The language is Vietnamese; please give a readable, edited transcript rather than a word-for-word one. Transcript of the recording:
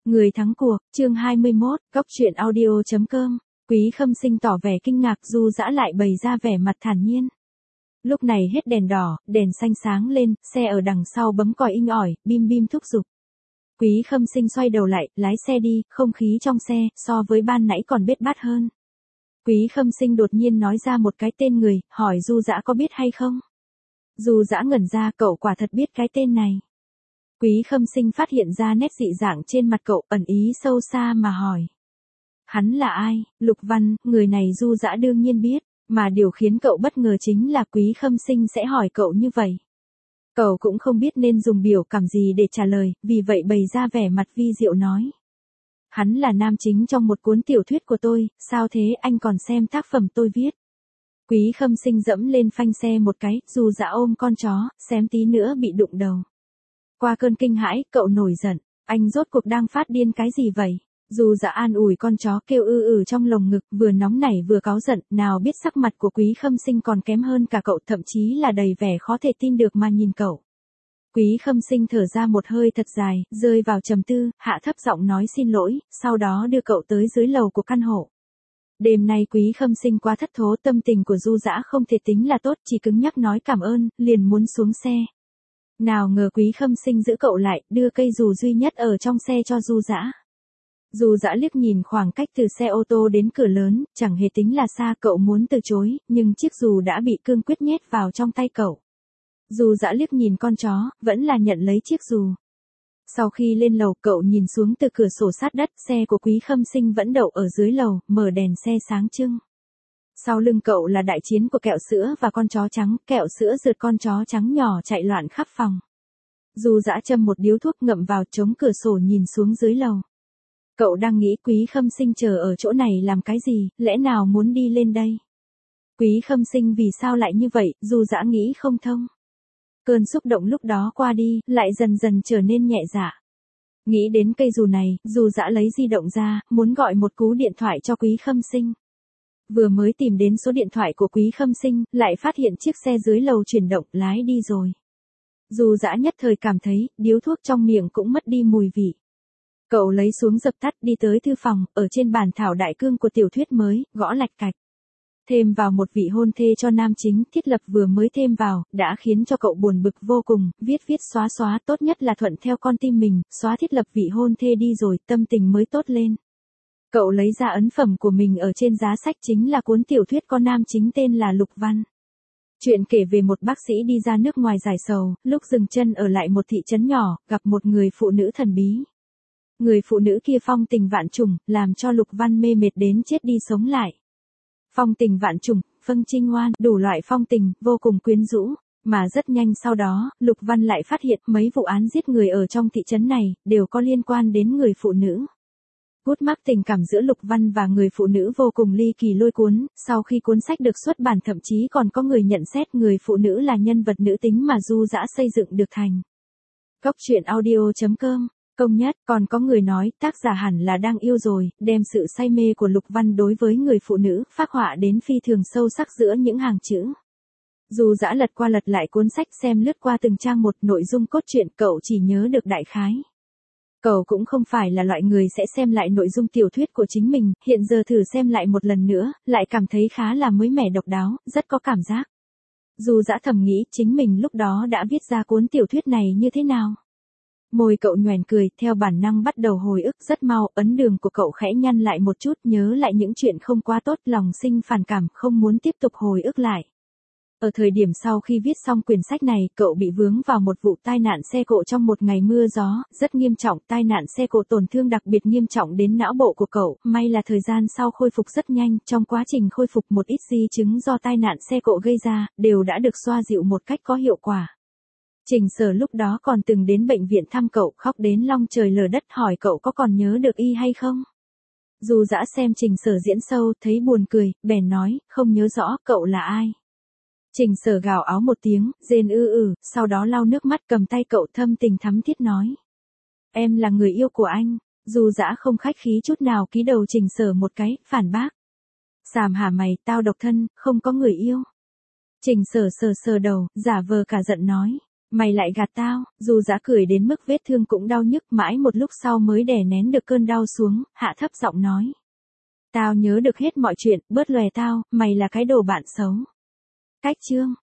Người thắng cuộc, chương 21, Góc truyện audio.com. Quý Khâm Sinh tỏ vẻ kinh ngạc, Du Dã lại bày ra vẻ mặt thản nhiên. Lúc này hết đèn đỏ, đèn xanh sáng lên, xe ở đằng sau bấm còi inh ỏi, bim bim thúc giục. Quý Khâm Sinh xoay đầu lại, lái xe đi, không khí trong xe, so với ban nãy còn bết bát hơn. Quý Khâm Sinh đột nhiên nói ra một cái tên người, hỏi Du Dã có biết hay không? Du Dã ngẩn ra, cậu quả thật biết cái tên này. Quý Khâm Sinh phát hiện ra nét dị dạng trên mặt cậu, ẩn ý sâu xa mà hỏi. Hắn là ai? Lục Văn, người này Du Dã đương nhiên biết, mà điều khiến cậu bất ngờ chính là Quý Khâm Sinh sẽ hỏi cậu như vậy. Cậu cũng không biết nên dùng biểu cảm gì để trả lời, vì vậy bày ra vẻ mặt vi diệu nói. Hắn là nam chính trong một cuốn tiểu thuyết của tôi, sao thế, anh còn xem tác phẩm tôi viết? Quý Khâm Sinh dẫm lên phanh xe một cái, Du Dã ôm con chó, xém tí nữa bị đụng đầu. Qua cơn kinh hãi, cậu nổi giận, anh rốt cuộc đang phát điên cái gì vậy? Du Dã an ủi con chó kêu trong lồng ngực, vừa nóng nảy vừa cáu giận, nào biết sắc mặt của Quý Khâm Sinh còn kém hơn cả cậu, thậm chí là đầy vẻ khó thể tin được mà nhìn cậu. Quý Khâm Sinh thở ra một hơi thật dài, rơi vào trầm tư, hạ thấp giọng nói xin lỗi, sau đó đưa cậu tới dưới lầu của căn hộ. Đêm nay Quý Khâm Sinh quá thất thố, tâm tình của Du Dã không thể tính là tốt, chỉ cứng nhắc nói cảm ơn, liền muốn xuống xe. Nào ngờ Quý Khâm Sinh giữ cậu lại, đưa cây dù duy nhất ở trong xe cho Du Dã. Du Dã liếc nhìn khoảng cách từ xe ô tô đến cửa lớn, chẳng hề tính là xa, cậu muốn từ chối, nhưng chiếc dù đã bị cương quyết nhét vào trong tay cậu. Du Dã liếc nhìn con chó, vẫn là nhận lấy chiếc dù. Sau khi lên lầu, cậu nhìn xuống từ cửa sổ sát đất, xe của Quý Khâm Sinh vẫn đậu ở dưới lầu, mở đèn xe sáng trưng. Sau lưng cậu là đại chiến của kẹo sữa và con chó trắng, kẹo sữa rượt con chó trắng nhỏ chạy loạn khắp phòng. Du Dã châm một điếu thuốc ngậm vào, chống cửa sổ nhìn xuống dưới lầu. Cậu đang nghĩ Quý Khâm Sinh chờ ở chỗ này làm cái gì, lẽ nào muốn đi lên đây? Quý Khâm Sinh vì sao lại như vậy, Du Dã nghĩ không thông. Cơn xúc động lúc đó qua đi, lại dần dần trở nên nhẹ dạ. Nghĩ đến cây dù này, Du Dã lấy di động ra, muốn gọi một cú điện thoại cho Quý Khâm Sinh. Vừa mới tìm đến số điện thoại của Quý Khâm Sinh, lại phát hiện chiếc xe dưới lầu chuyển động, lái đi rồi. Du Dã nhất thời cảm thấy, điếu thuốc trong miệng cũng mất đi mùi vị. Cậu lấy xuống dập tắt, đi tới thư phòng, ở trên bàn thảo đại cương của tiểu thuyết mới, gõ lạch cạch. Thêm vào một vị hôn thê cho nam chính, thiết lập vừa mới thêm vào, đã khiến cho cậu buồn bực vô cùng, viết xóa, tốt nhất là thuận theo con tim mình, xóa thiết lập vị hôn thê đi rồi, tâm tình mới tốt lên. Cậu lấy ra ấn phẩm của mình ở trên giá sách, chính là cuốn tiểu thuyết có nam chính tên là Lục Văn. Chuyện kể về một bác sĩ đi ra nước ngoài giải sầu, lúc dừng chân ở lại một thị trấn nhỏ, gặp một người phụ nữ thần bí. Người phụ nữ kia phong tình vạn trùng, làm cho Lục Văn mê mệt đến chết đi sống lại. Phong tình vạn trùng, phân trinh ngoan, đủ loại phong tình, vô cùng quyến rũ. Mà rất nhanh sau đó, Lục Văn lại phát hiện mấy vụ án giết người ở trong thị trấn này, đều có liên quan đến người phụ nữ. Gút mắc tình cảm giữa Lục Văn và người phụ nữ vô cùng ly kỳ lôi cuốn, sau khi cuốn sách được xuất bản thậm chí còn có người nhận xét người phụ nữ là nhân vật nữ tính mà Du Dã xây dựng được thành. Góc truyện audio.com. Công nhất, còn có người nói, tác giả hẳn là đang yêu rồi, đem sự say mê của Lục Văn đối với người phụ nữ, phác họa đến phi thường sâu sắc giữa những hàng chữ. Du Dã lật qua lật lại cuốn sách, xem lướt qua từng trang một, nội dung cốt truyện cậu chỉ nhớ được đại khái. Cậu cũng không phải là loại người sẽ xem lại nội dung tiểu thuyết của chính mình, hiện giờ thử xem lại một lần nữa, lại cảm thấy khá là mới mẻ độc đáo, rất có cảm giác. Du Dã thầm nghĩ chính mình lúc đó đã viết ra cuốn tiểu thuyết này như thế nào. Môi cậu nhoẻn cười, theo bản năng bắt đầu hồi ức, rất mau, ấn đường của cậu khẽ nhăn lại một chút, nhớ lại những chuyện không quá tốt, lòng sinh phản cảm, không muốn tiếp tục hồi ức lại. Ở thời điểm sau khi viết xong quyển sách này, cậu bị vướng vào một vụ tai nạn xe cộ trong một ngày mưa gió, rất nghiêm trọng, tai nạn xe cộ tổn thương đặc biệt nghiêm trọng đến não bộ của cậu, may là thời gian sau khôi phục rất nhanh, trong quá trình khôi phục một ít di chứng do tai nạn xe cộ gây ra, đều đã được xoa dịu một cách có hiệu quả. Trình Sở lúc đó còn từng đến bệnh viện thăm cậu, khóc đến long trời lở đất, hỏi cậu có còn nhớ được y hay không. Du Dã xem Trình Sở diễn sâu, thấy buồn cười, bèn nói, không nhớ rõ, cậu là ai. Trình Sở gào áo một tiếng, rên sau đó lau nước mắt, cầm tay cậu thâm tình thắm thiết nói. Em là người yêu của anh. Du Dã không khách khí chút nào ký đầu Trình Sở một cái, phản bác. Sàm hả mày, tao độc thân, không có người yêu. Trình Sở sờ đầu, giả vờ cả giận nói. Mày lại gạt tao, Du Dã cười đến mức vết thương cũng đau nhức, mãi một lúc sau mới đè nén được cơn đau xuống, hạ thấp giọng nói. Tao nhớ được hết mọi chuyện, bớt lòe tao, mày là cái đồ bạn xấu. Cách chương